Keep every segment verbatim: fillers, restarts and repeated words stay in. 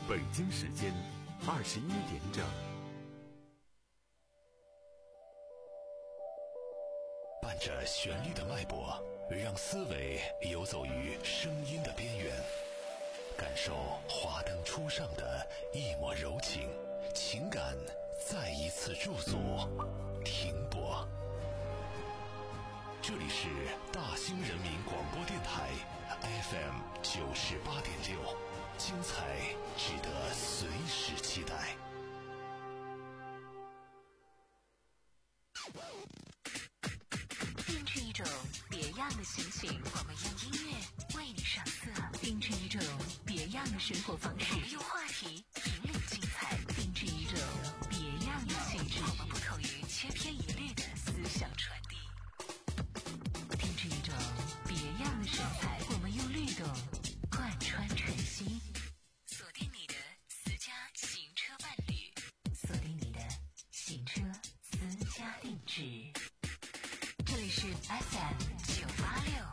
北京时间二十一点整。 伴着旋律的脉搏，让思维游走于声音的边缘，感受华灯初上的一抹柔情，情感再一次驻足停泊。这里是大兴人民广播电台 F M 九十八点六，精彩值得随时期待。 定制一种别样的心情，我们用音乐为你上色；定制一种别样的生活方式，我们用话题引领精彩；定制一种别样的气质，我们不同于千篇一律的思想传递；定制一种别样的神采，我们用律动贯穿晨曦。锁定你的私家行车伴侣，锁定你的行车私家定制。这里是 F M 九八六。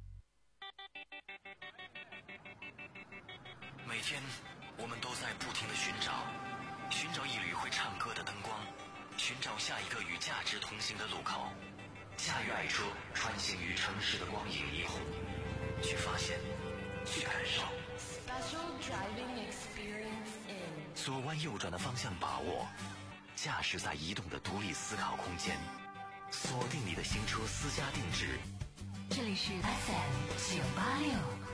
每天我们都在不停地寻找，寻找一缕会唱歌的灯光，寻找下一个与价值同行的路口，驾驭爱车穿行于城市的光影霓虹，去发现，去感受。左弯右转的方向把握，驾驶在移动的独立思考空间，锁定你的新车私家定制。 这里是 F M 九八六。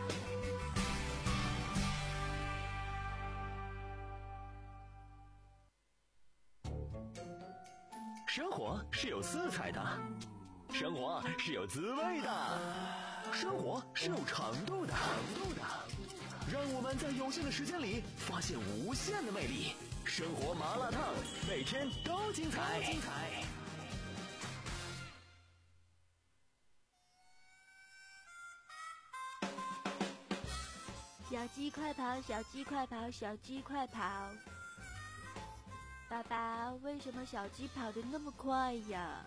生活是有色彩的，生活是有滋味的，生活是有长度的，长度的。让我们在有限的时间里发现无限的魅力。生活麻辣烫，每天都精彩。精彩。 小鸡快跑，小鸡快跑，小鸡快跑！爸爸，为什么小鸡跑得那么快呀？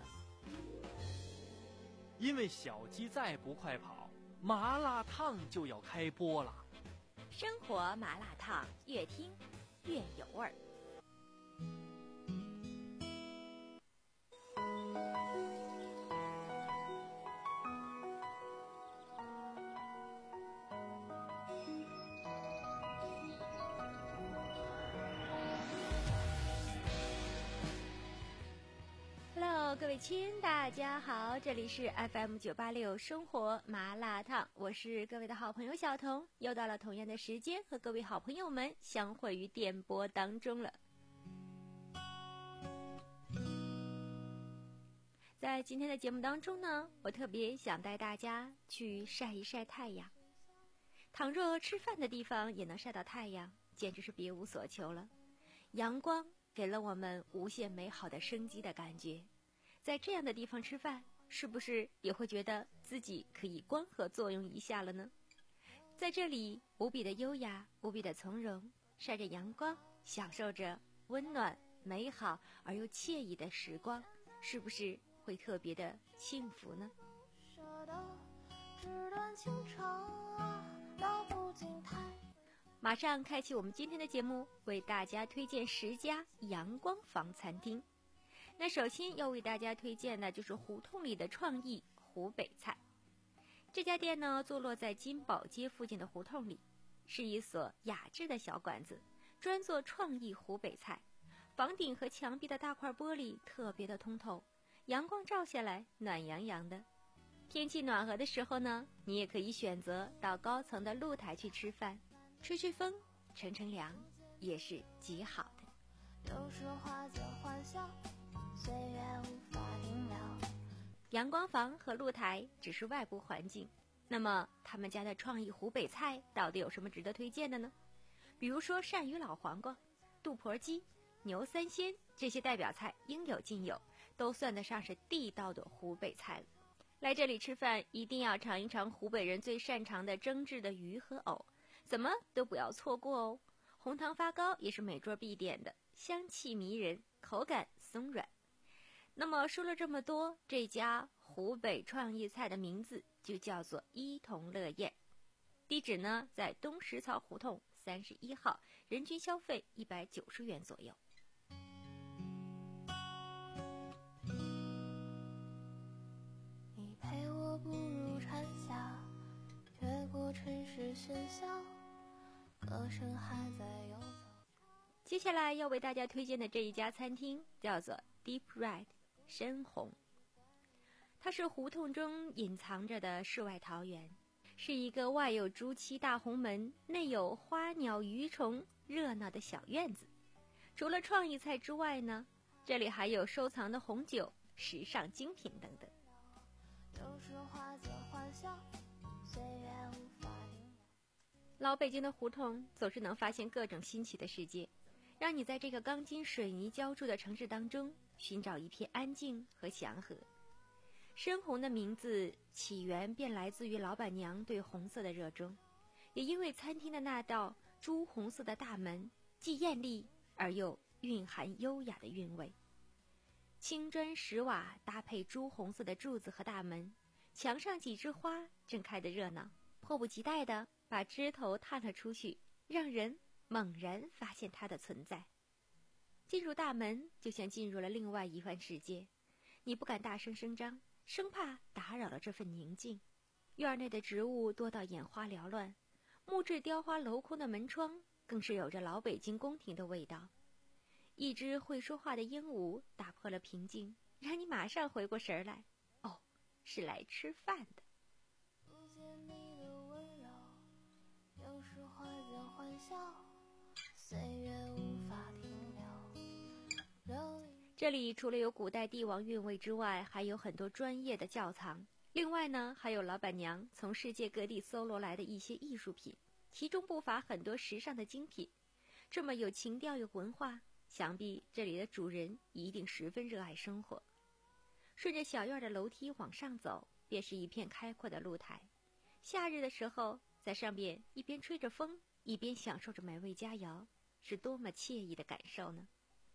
因为小鸡再不快跑，麻辣烫就要开播了。 生活麻辣烫，越听越有味儿。Hello， 各位亲，大家好，这里是 F M 九八六生活麻辣烫，我是各位的好朋友小彤，又到了同样的时间和各位好朋友们相会于电波当中了。在今天的节目当中呢，我特别想带大家去晒一晒太阳。倘若吃饭的地方也能晒到太阳，简直是别无所求了。阳光给了我们无限美好的生机的感觉，在这样的地方吃饭，是不是也会觉得自己可以光合作用一下了呢？在这里无比的优雅，无比的从容，晒着阳光，享受着温暖美好而又惬意的时光，是不是会特别的幸福呢？马上开启我们今天的节目，为大家推荐十家阳光房餐厅。那首先要为大家推荐的就是胡同里的创意湖北菜。这家店呢，坐落在金宝街附近的胡同里，是一所雅致的小馆子，专做创意湖北菜。房顶和墙壁的大块玻璃特别的通透，阳光照下来暖洋洋的。天气暖和的时候呢，你也可以选择到高层的露台去吃饭，吹吹风，乘乘凉，也是极好的。有时化作欢笑，岁月无法停留。阳光房和露台只是外部环境，那么他们家的创意湖北菜到底有什么值得推荐的呢？比如说鳝鱼老黄瓜、肚婆鸡、牛三鲜，这些代表菜应有尽有，都算得上是地道的湖北菜了。来这里吃饭一定要尝一尝湖北人最擅长的蒸制的鱼和藕，怎么都不要错过哦。红糖发糕也是每桌必点的，香气迷人，口感松软。那么说了这么多，这家湖北创意菜的名字就叫做伊同乐宴。地址呢在东石槽胡同三十一号，人均消费一百九十元左右。 你陪我步入蝉夏，越过城市喧嚣，歌声还在游走。 接下来要为大家推荐的这一家餐厅叫做 Deep Red 深红，它是胡同中隐藏着的世外桃源，是一个外有朱漆大红门，内有花鸟鱼虫热闹的小院子。除了创意菜之外呢，这里还有收藏的红酒、时尚精品等等。老北京的胡同总是能发现各种新奇的世界，让你在这个钢筋水泥浇筑的城市当中寻找一片安静和祥和。深红的名字起源便来自于老板娘对红色的热衷，也因为餐厅的那道朱红色的大门既艳丽而又蕴含优雅的韵味。青砖石瓦搭配朱红色的柱子和大门，墙上几枝花正开得热闹，迫不及待地把枝头探了出去，让人猛然发现它的存在。进入大门就像进入了另外一番世界，你不敢大声声张，生怕打扰了这份宁静。院内的植物多到眼花缭乱，木质雕花镂空的门窗更是有着老北京宫廷的味道。一只会说话的鹦鹉打破了平静，让你马上回过神来，哦，是来吃饭的。 不见你的温柔，有时花间欢笑，岁月无法停留。 这里除了有古代帝王韵味之外，还有很多专业的窖藏。另外呢，还有老板娘从世界各地搜罗来的一些艺术品，其中不乏很多时尚的精品。这么有情调有文化，想必这里的主人一定十分热爱生活。顺着小院的楼梯往上走，便是一片开阔的露台。夏日的时候，在上边一边吹着风，一边享受着美味佳肴，是多么惬意的感受呢？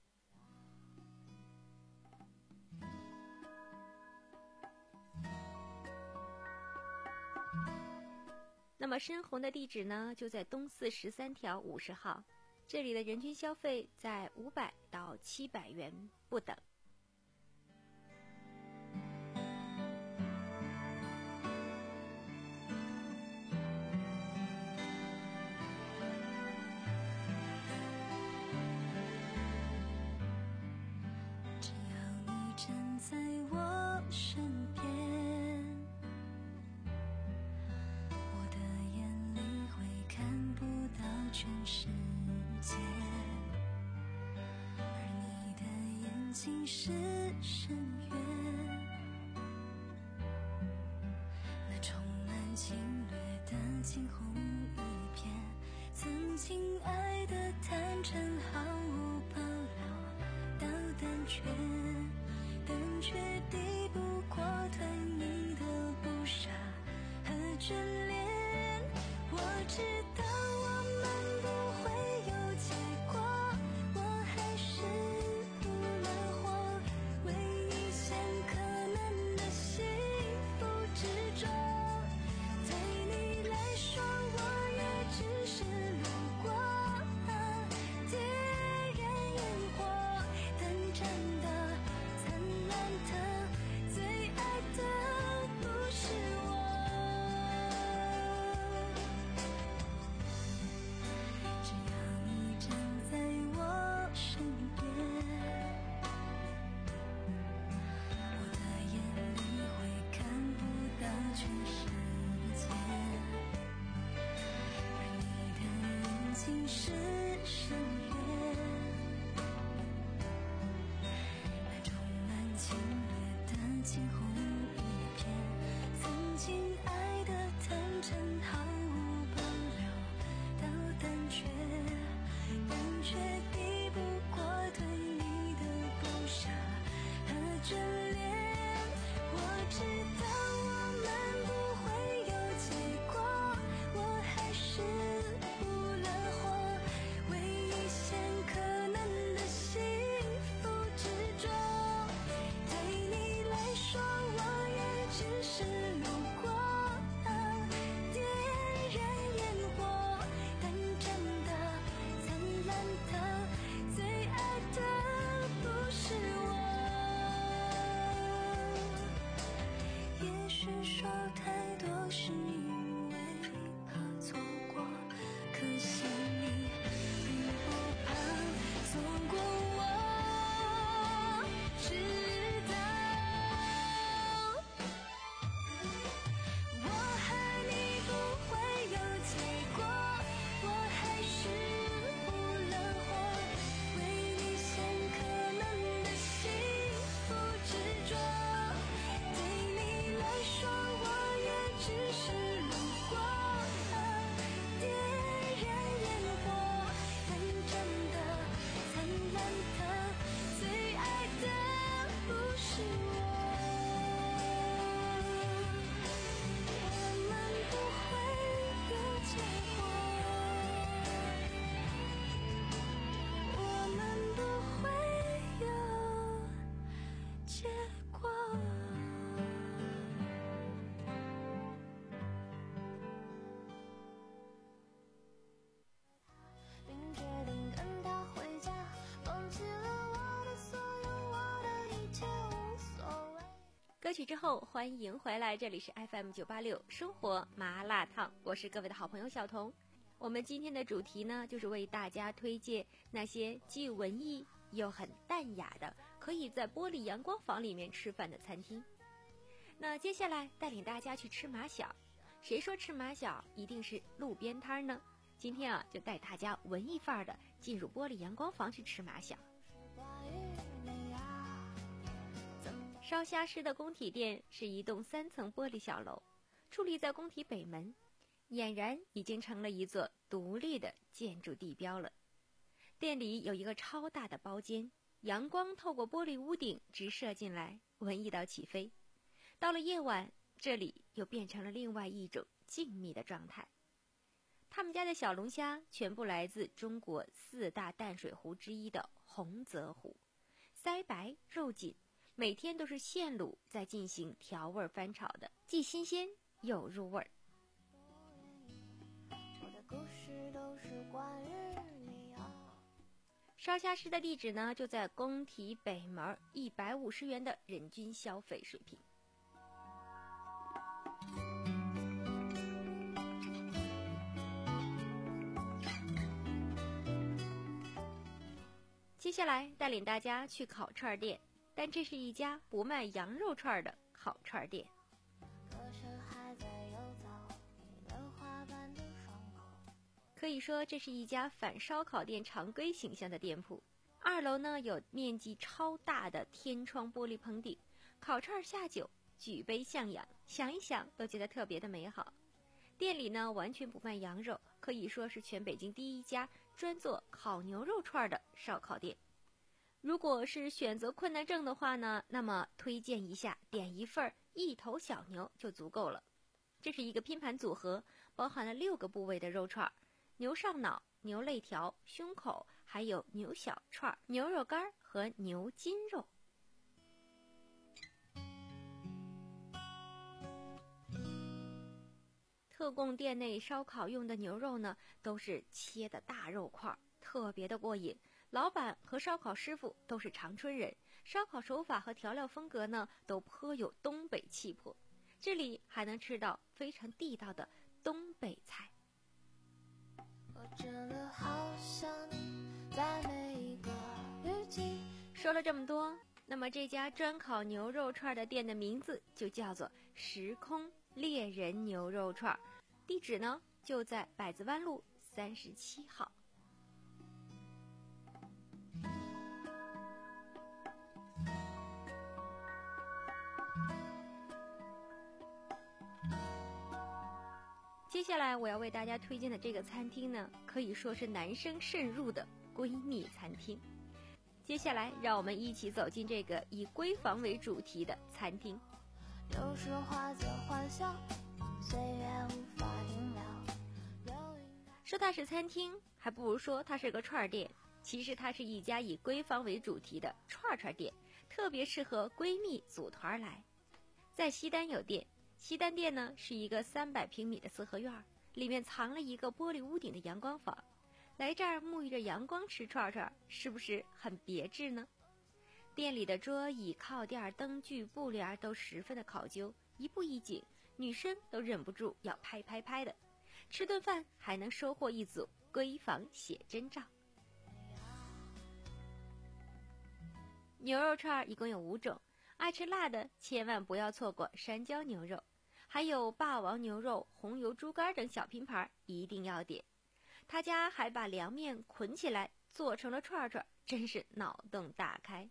那么深红的地址呢，就在东四十三条五十号，这里的人均消费在五百到七百元不等。 只要你站在我身边，我的眼里会看不到全世界，而你的眼睛是深渊，那充满侵略的惊鸿一瞥，曾经爱的坦诚毫无保留到胆怯，但却抵不过对你的不傻和眷恋。我知道我们不会有结果，我还是不能活，为一线可能的幸福执着。对你来说，我也只是路过，点燃烟火，但真的灿烂的，最爱的不是我。只要你站在我身边，我的眼里会看不到全世界，而你的眼睛是深渊，那充满侵略的惊鸿一瞥，曾经爱的坦诚毫无保留到胆怯，但却抵不过对你的不傻和眷恋。我知道我们不会有结果，我还是不能活，为一曲之后，欢迎回来，这里是 F M 九八六生活麻辣烫，我是各位的好朋友小彤。我们今天的主题呢，就是为大家推荐那些既文艺又很淡雅的，可以在玻璃阳光房里面吃饭的餐厅。那接下来带领大家去吃马小，谁说吃马小一定是路边摊呢？今天啊，就带大家文艺范儿的进入玻璃阳光房去吃马小。烧虾师的工体店是一栋三层玻璃小楼，矗立在工体北门，俨然已经成了一座独立的建筑地标了。店里有一个超大的包间，阳光透过玻璃屋顶直射进来，文艺到起飞。到了夜晚，这里又变成了另外一种静谧的状态。他们家的小龙虾全部来自中国四大淡水湖之一的洪泽湖，腮白肉紧，每天都是现卤再进行调味翻炒的，既新鲜又入味儿。烧虾师的地址呢，就在工体北门，一百五十元的人均消费水平。接下来带领大家去烤串店，但这是一家不卖羊肉串的烤串店。可以说这是一家反烧烤店常规形象的店铺。二楼呢有面积超大的天窗玻璃棚顶，烤串下酒，举杯向阳，想一想都觉得特别的美好。店里呢完全不卖羊肉，可以说是全北京第一家专做烤牛肉串的烧烤店。如果是选择困难症的话呢，那么推荐一下点一份一头小牛就足够了。这是一个拼盘组合，包含了六个部位的肉串，牛上脑、牛肋条、胸口，还有牛小串、牛肉干和牛筋肉。特供店内烧烤用的牛肉呢，都是切的大肉块，特别的过瘾。老板和烧烤师傅都是长春人，烧烤手法和调料风格呢，都颇有东北气魄。这里还能吃到非常地道的东北菜。我真的好想你，在每一个雨季。说了这么多，那么这家专烤牛肉串的店的名字就叫做时空猎人牛肉串，地址呢就在百子湾路三十七号。接下来我要为大家推荐的这个餐厅呢，可以说是男生慎入的闺蜜餐厅。接下来让我们一起走进这个以闺房为主题的餐厅。有时化作欢笑，岁月无法停留。说它是餐厅，还不如说它是个串店。其实它是一家以闺房为主题的串串店，特别适合闺蜜组团来。在西单有店，西单店呢是一个三百平米的四合院，里面藏了一个玻璃屋顶的阳光房。来这儿沐浴着阳光吃串串，是不是很别致呢？店里的桌椅、靠垫、灯具、布帘都十分的考究，一步一景，女生都忍不住要拍拍拍的。吃顿饭还能收获一组闺房写真照。牛肉串一共有五种，爱吃辣的千万不要错过山椒牛肉，还有霸王牛肉、红油猪肝等小拼盘一定要点。他家还把凉面捆起来做成了串串，真是脑洞大开。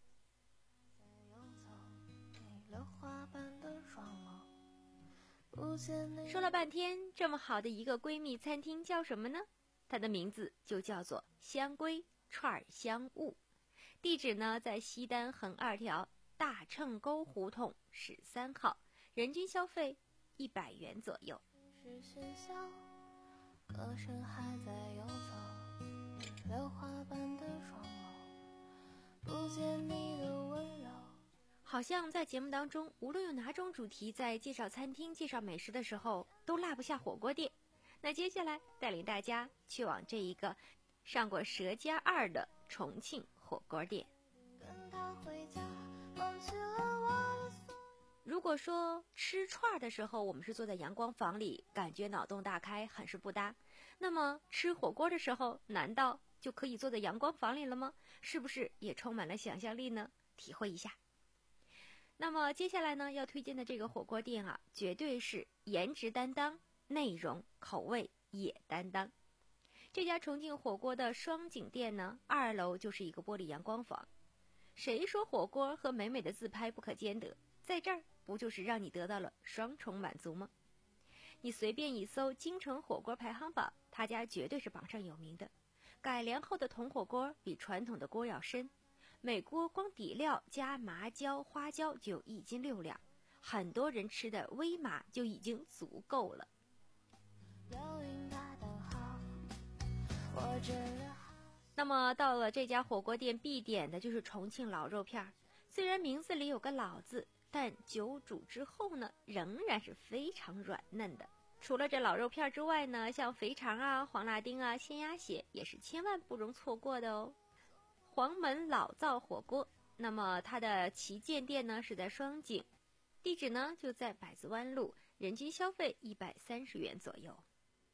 说了半天，这么好的一个闺蜜餐厅叫什么呢？它的名字就叫做香闺串香雾。地址呢在西单横二条大秤沟胡同十三号，人均消费一百元左右。歌声还在游走，榴花般的双眸，不见你的温柔。好像在节目当中，无论有哪种主题，在介绍餐厅、介绍美食的时候，都落不下火锅店。那接下来带领大家去往这一个上过舌尖二的重庆火锅店。跟他回家，忘记了我的所如果说吃串的时候我们是坐在阳光房里，感觉脑洞大开，很是不搭，那么吃火锅的时候难道就可以坐在阳光房里了吗？是不是也充满了想象力呢？体会一下。那么接下来呢要推荐的这个火锅店啊，绝对是颜值担当，内容口味也担当。这家重庆火锅的双井店呢，二楼就是一个玻璃阳光房。谁说火锅和美美的自拍不可兼得？在这儿不就是让你得到了双重满足吗？你随便一搜京城火锅排行榜，他家绝对是榜上有名的。改良后的铜火锅比传统的锅要深，每锅光底料加麻椒花椒就有一斤六两，很多人吃的微麻就已经足够了。那么到了这家火锅店必点的就是重庆老肉片，虽然名字里有个老字，但久煮之后呢仍然是非常软嫩的。除了这老肉片之外呢，像肥肠啊、黄辣丁啊、鲜鸭血也是千万不容错过的哦。黄门老灶火锅，那么它的旗舰店呢是在双井，地址呢就在百子湾路，人均消费一百三十元左右。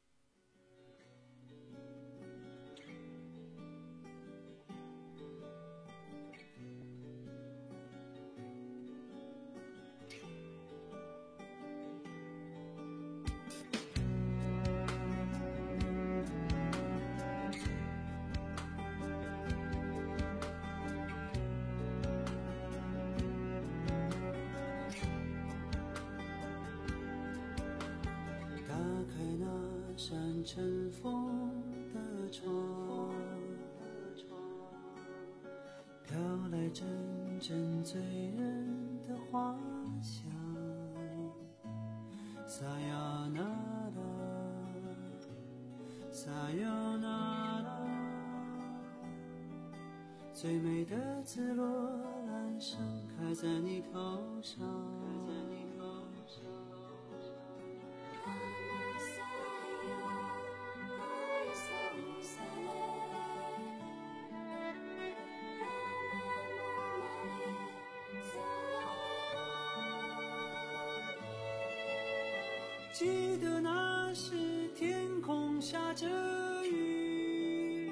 尘封的窗，飘来阵阵醉人的花香。撒呀那拉，撒呀那拉，最美的紫罗兰盛开在你头上。记得那时天空下着雨，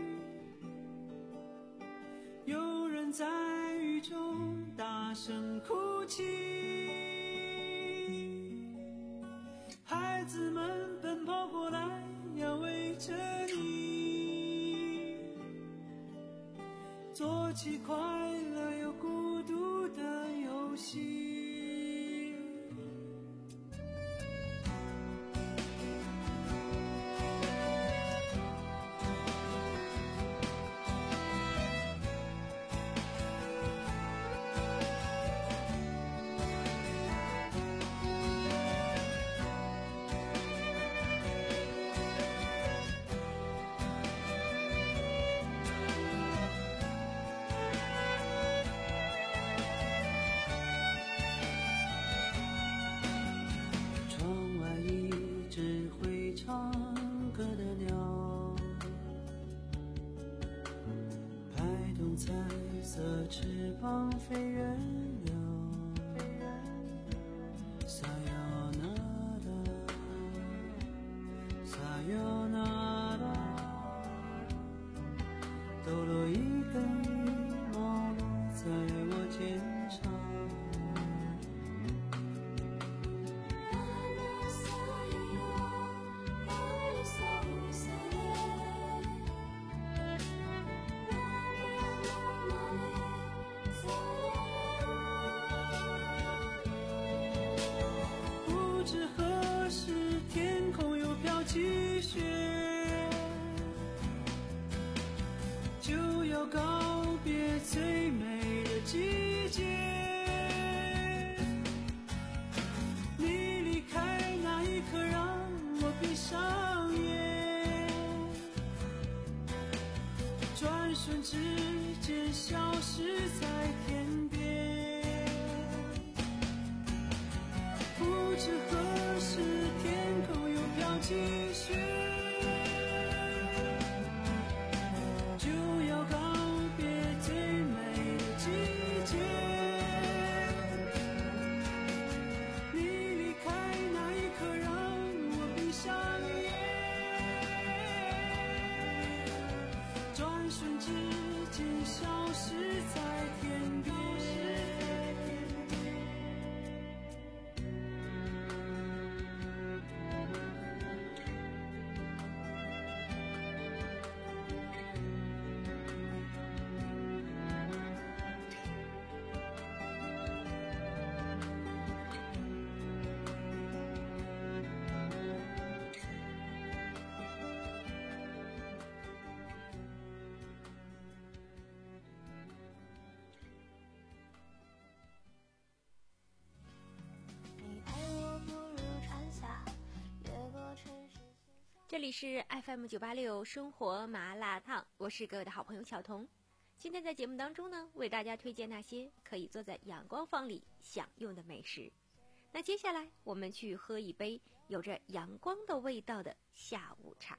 有人在雨中大声哭泣，孩子们奔跑过来要围着你，做起快乐又孤独的游戏。彩色翅膀飞远了，撒呀那拉，撒呀那拉，抖落一根羽毛落在我肩上。积雪就要告别最美的季节，你离开那一刻让我闭上眼，转瞬之间消失在天边，不知何时天空又飘起雪，就要告别最美的季节， 是在天边。 这里是 F M 九八六生活麻辣烫，我是各位的好朋友小彤。今天在节目当中呢，为大家推荐那些可以坐在阳光房里享用的美食。那接下来我们去喝一杯有着阳光的味道的下午茶。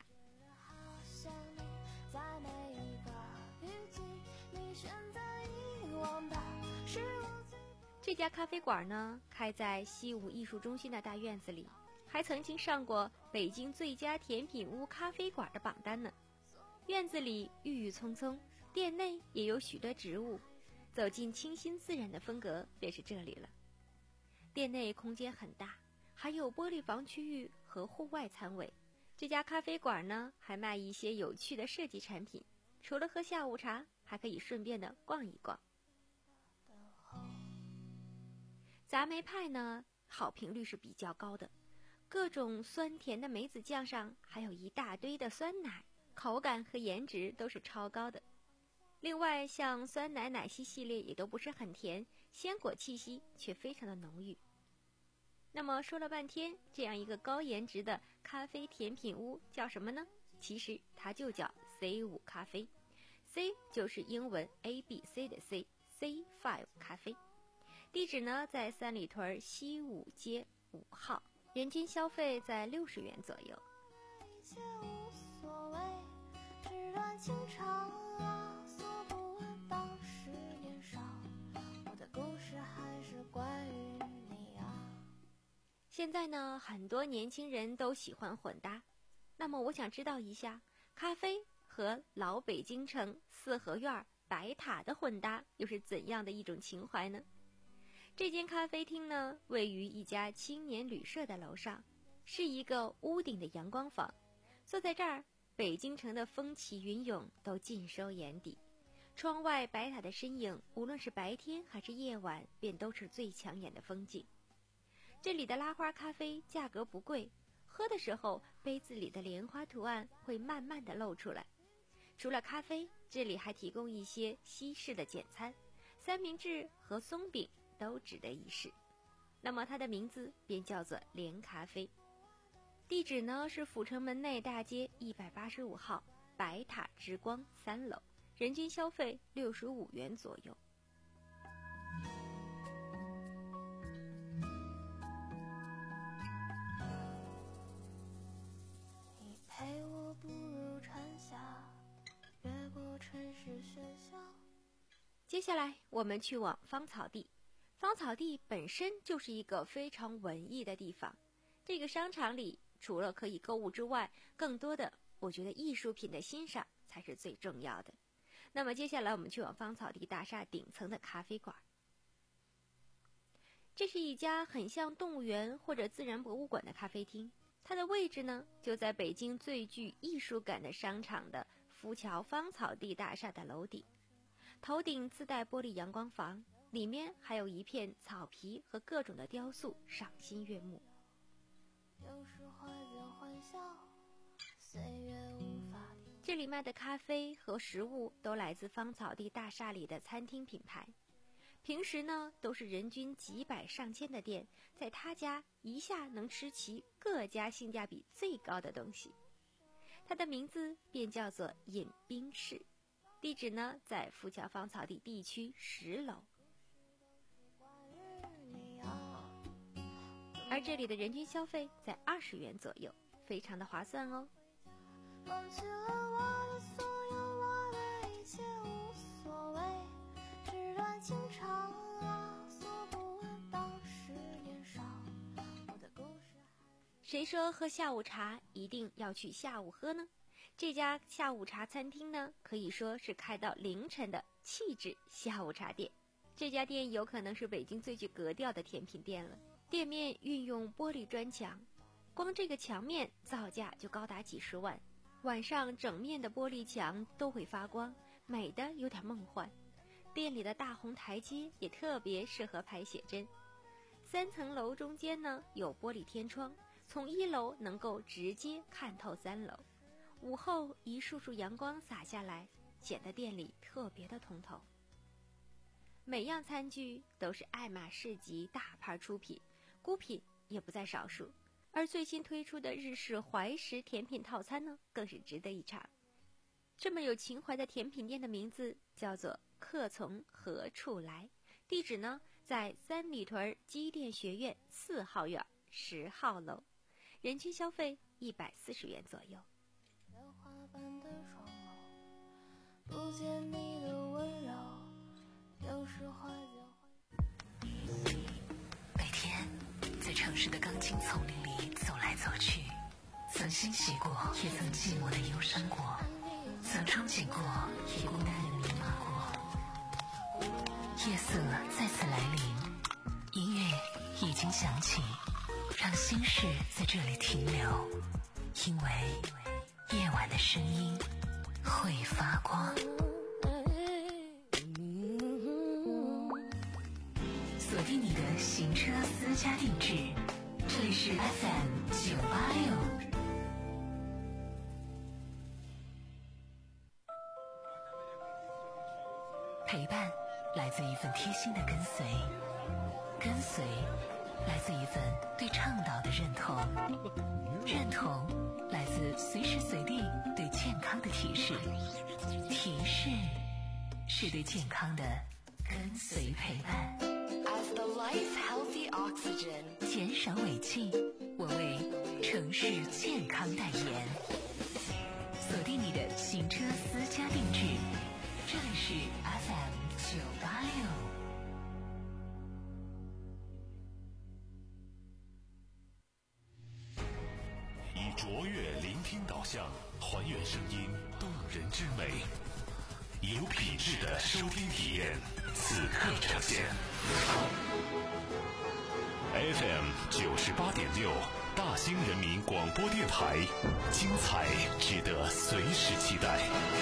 这家咖啡馆呢，开在西武艺术中心的大院子里，还曾经上过北京最佳甜品屋咖啡馆的榜单呢。院子里郁郁葱葱，店内也有许多植物，走进清新自然的风格便是这里了。店内空间很大，还有玻璃房区域和户外餐位。这家咖啡馆呢，还卖一些有趣的设计产品，除了喝下午茶，还可以顺便的逛一逛。杂梅派呢，好评率是比较高的，各种酸甜的梅子酱上还有一大堆的酸奶，口感和颜值都是超高的。另外像酸奶奶昔系列也都不是很甜，鲜果气息却非常的浓郁。那么说了半天，这样一个高颜值的咖啡甜品屋叫什么呢？其实它就叫 C 五 咖啡， C 就是英文 A B C 的 C， C 五 咖啡。地址呢在三里屯西五街五号，人均消费在六十元左右。 一切无所谓，纸短情长啊，诉不完当时年少，我的故事还是关于你啊。 现在呢，很多年轻人都喜欢混搭，那么我想知道一下，咖啡和老北京城四合院白塔的混搭又是怎样的一种情怀呢？这间咖啡厅呢，位于一家青年旅社的楼上，是一个屋顶的阳光房。坐在这儿，北京城的风起云涌都尽收眼底。窗外白塔的身影，无论是白天还是夜晚，便都是最抢眼的风景。这里的拉花咖啡价格不贵，喝的时候杯子里的莲花图案会慢慢的露出来。除了咖啡，这里还提供一些西式的简餐，三明治和松饼都值得一试。那么它的名字便叫做莲咖啡。地址呢是阜成门内大街一百八十五号白塔之光三楼，人均消费六十五元左右。 你陪我步入蝉夏，越过城市喧嚣。 接下来我们去往芳草地。芳草地本身就是一个非常文艺的地方，这个商场里除了可以购物之外，更多的我觉得艺术品的欣赏才是最重要的。那么接下来我们去往芳草地大厦顶层的咖啡馆。这是一家很像动物园或者自然博物馆的咖啡厅，它的位置呢就在北京最具艺术感的商场的福桥芳草地大厦的楼顶，头顶自带玻璃阳光房，里面还有一片草皮和各种的雕塑，赏心悦目。 有时怀表欢笑，岁月无法停。 这里卖的咖啡和食物都来自芳草地大厦里的餐厅品牌，平时呢都是人均几百上千的店，在他家一下能吃齐各家性价比最高的东西。它的名字便叫做饮冰室，地址呢在福桥芳草地地区十楼。而这里的人均消费在二十元左右，非常的划算哦。 忘记了我的所有，我的一切无所谓，纸短情长啊，诉不完当时年少，我的故事。 谁说喝下午茶一定要去下午喝呢？ 这家下午茶餐厅呢，可以说是开到凌晨的气质下午茶店。这家店有可能是北京最具格调的甜品店了。店面运用玻璃砖墙，光这个墙面造价就高达几十万。晚上整面的玻璃墙都会发光，美得有点梦幻。店里的大红台阶也特别适合拍写真。三层楼中间呢有玻璃天窗，从一楼能够直接看透三楼。午后一束束阳光洒下来，显得店里特别的通透。每样餐具都是爱马仕级大牌出品，孤品也不在少数。而最新推出的日式怀石甜品套餐呢，更是值得一尝。这么有情怀的甜品店的名字叫做客从何处来，地址呢在三里屯机电学院四号院十号楼，人均消费一百四十元左右。 不见你的温柔，有时怀每天在城市的钢筋丛林里走来走去，曾欣喜过，也曾寂寞的忧伤过，曾憧憬过，也孤单的迷茫过。夜色再次来临，音乐已经响起，让心事在这里停留，因为夜晚的声音会发光。锁定你的行车私家定制，这里是 F M 九八六。陪伴来自一份贴心的跟随，跟随来自一份对倡导的认同，认同来自随时随地对健康的提示，提示是对健康的跟随陪伴。As the life healthy oxygen， 减少尾气，我为城市健康代言。锁定你的行车私家定制，这里是 F M 九八六。 以卓越聆听导向，还原声音动人之美，以有品质的收听体验，此刻呈现。F M 九十八点六，大兴人民广播电台，精彩值得随时期待。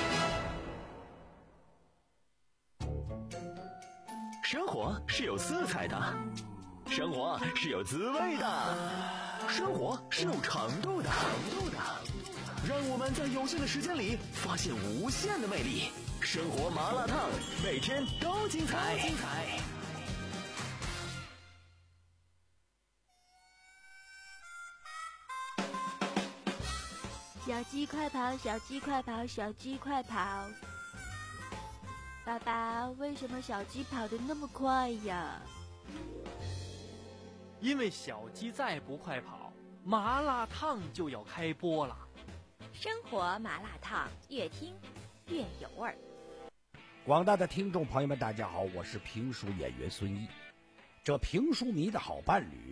生活是有色彩的，生活是有滋味的，生活是有程度的，让我们在有限的时间里发现无限的魅力。生活麻辣烫，每天都精彩。精彩。 小鸡快跑，小鸡快跑，小鸡快跑！爸爸，为什么小鸡跑得那么快呀？ 因为小鸡再不快跑，麻辣烫就要开播了。 生活麻辣烫，越听越有味儿。 广大的听众朋友们，大家好，我是评书演员孙一。这评书迷的好伴侣